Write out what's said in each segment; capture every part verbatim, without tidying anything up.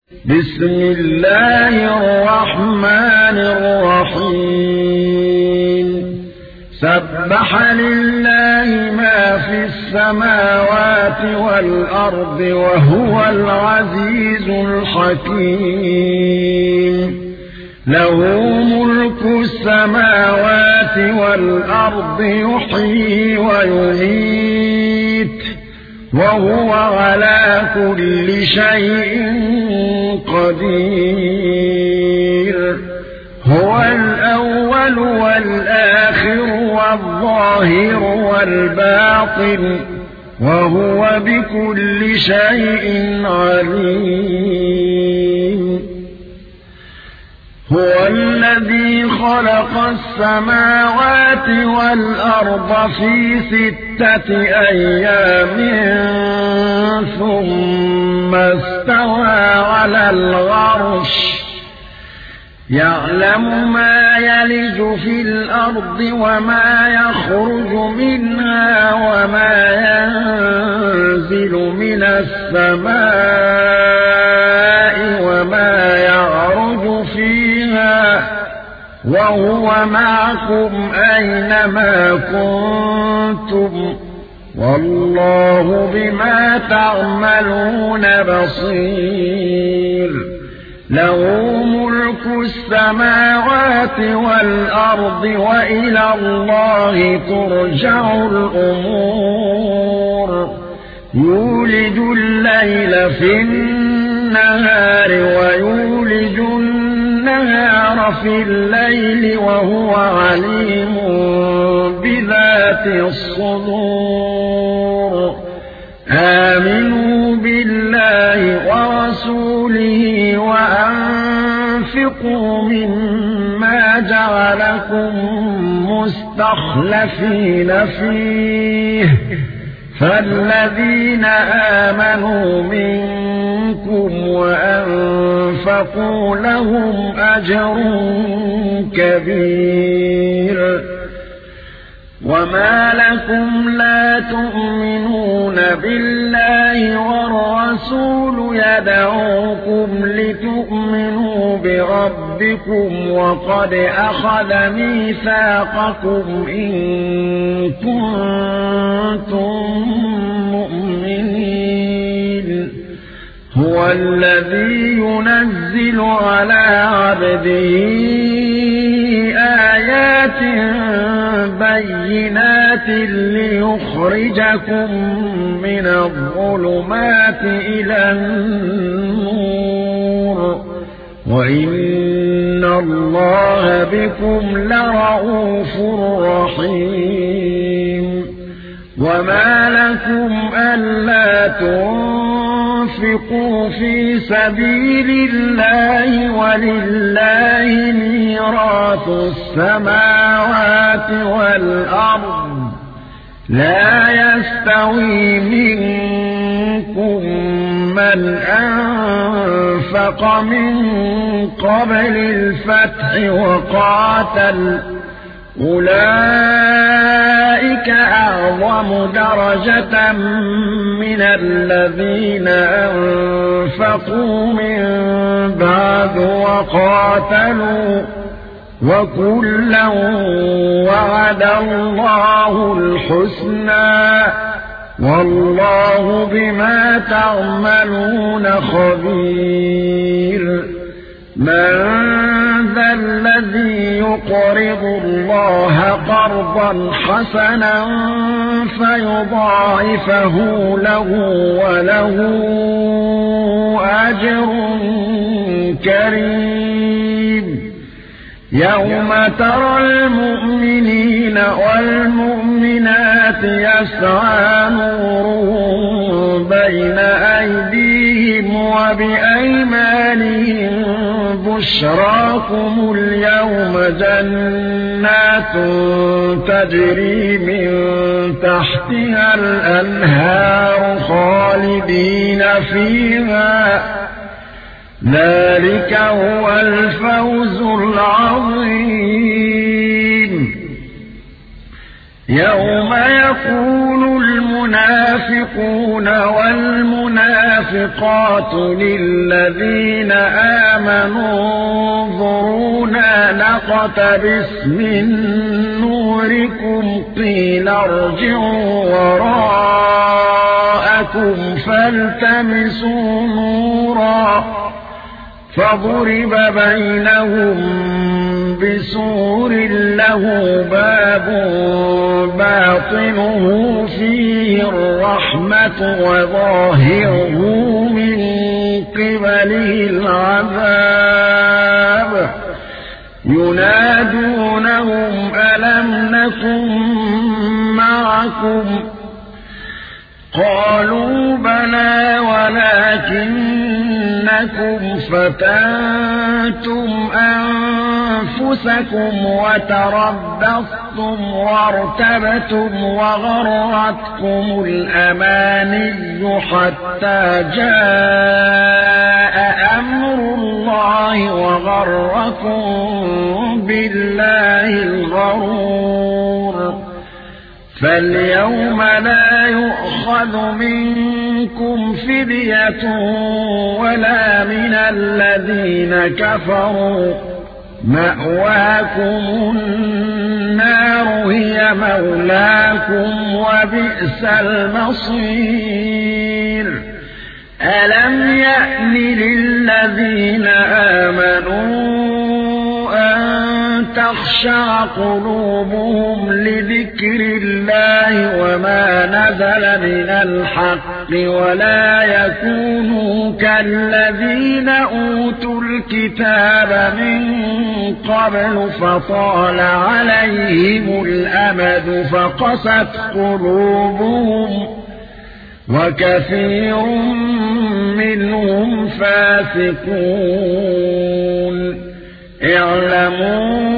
بسم الله الرحمن الرحيم سبح لله ما في السماوات والأرض وهو العزيز الحكيم له ملك السماوات والأرض يحيي ويميت وهو على كل شيء قدير هو الأول والآخر والظاهر والباطن وهو بكل شيء عليم هو الذي خلق السماوات والأرض في ستة أيام ثم استوى على العرش يعلم ما يلج في الأرض وما يخرج منها وما ينزل من السماء وما يعرج فيها وهو معكم أينما كنتم والله بما تعملون بصير له ملك السماوات والأرض وإلى الله ترجع الأمور يولج الليل في النهار ويولج النهار في الليل وهو عليم بذات الصدور آمنوا بالله ورسوله وأنفقوا مما جعلكم مستخلفين فيه فالذين آمنوا منكم وأنفقوا لهم أجر كبير وما لكم لا تؤمنون بالله والرسول يدعوكم لتؤمنوا بربكم وقد أخذ ميثاقكم إن كنتم مؤمنين هو الذي ينزل على عبده آيات بينات ليخرجكم من الظلمات إلى النور وإن الله بكم لرءوف رحيم وما لكم ألا تنفقوا في سبيل الله ولله ميراث السماوات والأرض لا يستوي منكم من أنفق من قبل الفتح وقاتل أولئك أعظم درجة من الذين أنفقوا من بعد وقاتلوا وكلا وعد الله الحسنى والله بما تعملون خبير من ذا الذي يقرض الله قرضا حسنا فيضاعفه له وله أجر كريم يوم ترى المؤمنين والمؤمنات يسعى نورهم بين أيديهم وبأيمانهم بشراكم اليوم جنات تجري من تحتها الأنهار خالدين فيها ذلك هو الفوز العظيم يوم يقول المنافقون والمنافقات والمنافقات للذين آمنوا انظرونا نقتبس من نوركم قيل ارجعوا وراءكم فالتمسوا نورا فضرب بينهم بسور له باب باطنه فيه الرحمة وظاهره من قبله العذاب ينادونهم ألم نكن معكم قالوا بلى ولكنكم فتنتم أنفسكم وتربصتم وارتبتم وغرتكم الأماني حتى جاء أمر الله وغركم بالله الغرور فاليوم لا يؤخذ منكم فدية ولا من الذين كفروا مأواكم النار هي مولاكم وبئس المصير ألم يأن للذين آمنوا أن تخشع قلوبهم لذكر الله وما نزل من الحق ولا يكونوا كالذين أوتوا الكتاب من قبل فطال عليهم الأمد فقست قلوبهم وكثير منهم فاسقون اعلموا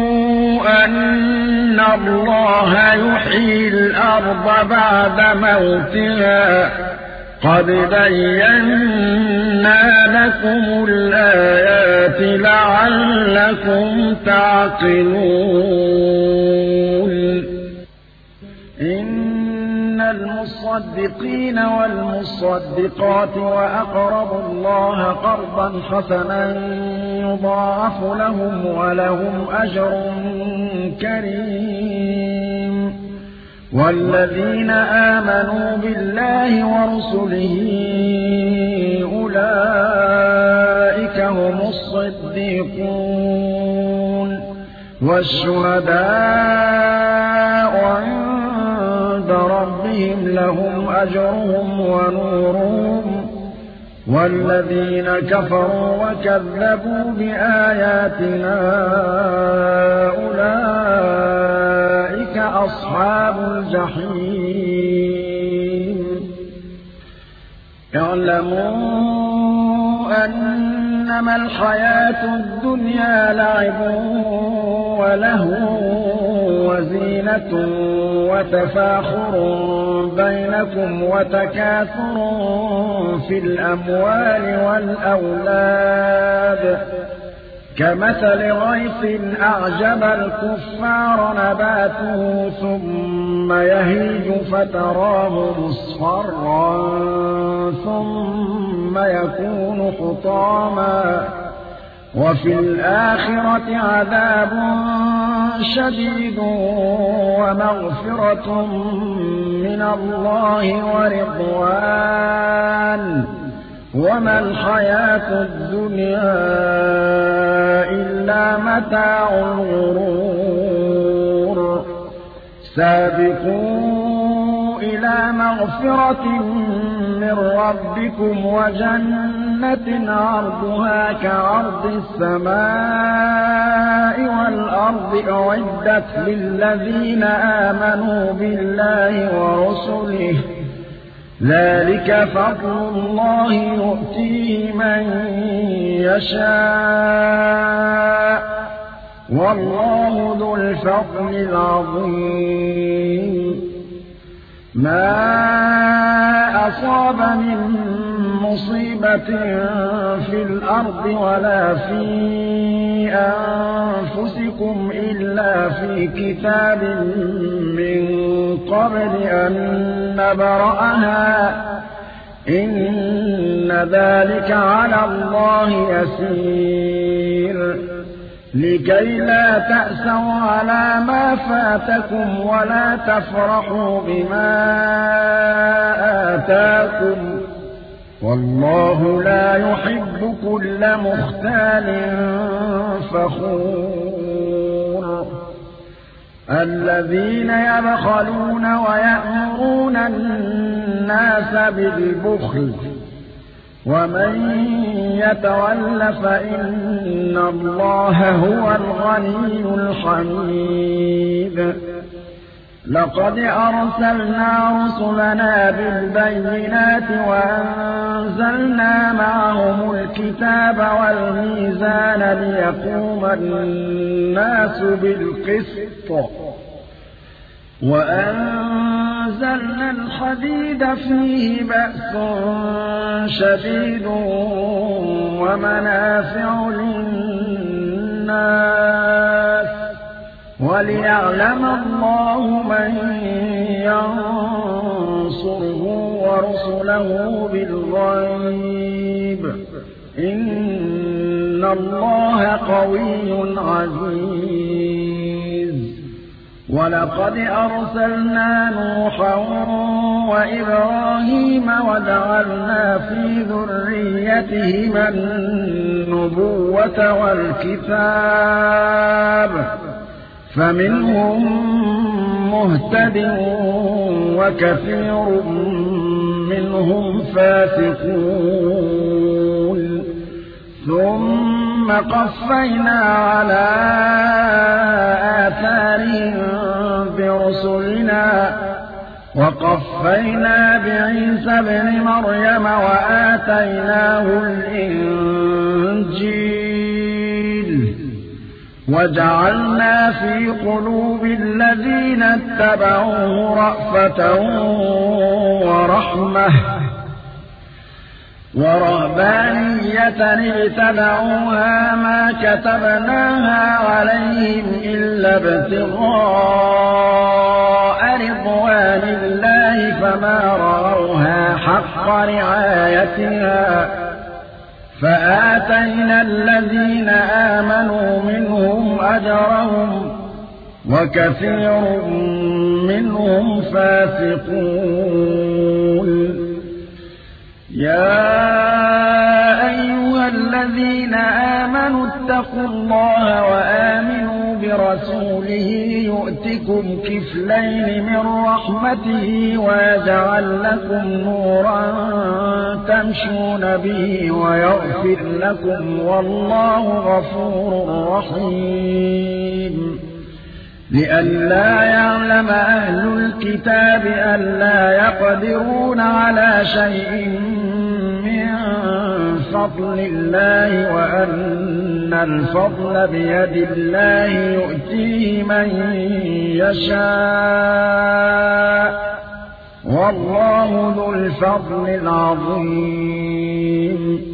أن الله يحيي الأرض بعد موتها قد بينا لكم الآيات لعلكم تعقلون إن المصدقين والمصدقات وأقرضوا الله قرضا حسنا يضاعف لهم ولهم أجر كريم والذين آمنوا بالله ورسله أولئك هم الصديقون والشهداء عند ربهم لهم أجرهم ونورهم والذين كفروا وكذبوا بآياتنا أولئك أصحاب الجحيم اعلموا أنما الحياة الدنيا لعب ولهو وزينة وتفاخر بينكم وتكاثر في الأموال والأولاد كمثل غيث أعجب الكفار نباته ثم يهيج فتراه مصفرا ثم يكون حطاما وفي الآخرة عذاب شديد ومغفرة من الله ورضوان وما الحياة الدنيا إلا متاع الغرور سابقوا إلى مغفرة من ربكم وجنة عرضها كعرض السماء والأرض أعدت للذين آمنوا بالله ورسله ذلك فضل الله يؤتيه من يشاء والله ذو الفضل العظيم ما أصاب من مصيبة في الأرض ولا في أنفسكم إلا في كتاب من قبل أن نبرأها إن ذلك على الله يسير لكي لا تأسوا على ما فاتكم ولا تفرحوا بما آتاكم والله لا يحب كل مختال فخور الذين يبخلون ويأمرون الناس بالبخل ومن يتول فإن الله هو الغني الحميد لقد أرسلنا رسلنا بالبينات وأنزلنا معهم الكتاب والميزان ليقوم الناس بالقسط وأنزلنا الحديد فيه بأس شديد ومنافع للناس وليعلم الله من ينصره ورسله بالغيب إن الله قوي عزيز ولقد أرسلنا نوحا وإبراهيم وجعلنا في ذريتهما النبوة والكتاب فمنهم مهتد وكثير منهم فاسقون ثم قفينا على آثارهم برسلنا وقفينا بعيسى ابن مريم وآتيناه الإنجيل وجعلنا في قلوب الذين اتبعوه رأفة ورحمة ورهبانية ابتدعوها ما كتبناها عليهم إلا ابتغاء رضوان الله فما رعوها حق رعايتها فآتينا الذين آمنوا منهم أجرهم وكثير منهم فاسقون يا أيها الذين آمنوا اتقوا الله وآمنوا برسوله يؤتكم كفلين من رحمته ويجعل لكم نورا تمشون به ويغفر لكم والله غفور رحيم لئلا يعلم أهل الكتاب ألا يقدرون على شيء من فضل الله وأن الفضل بيد الله يؤتيه من يشاء والله ذو الفضل العظيم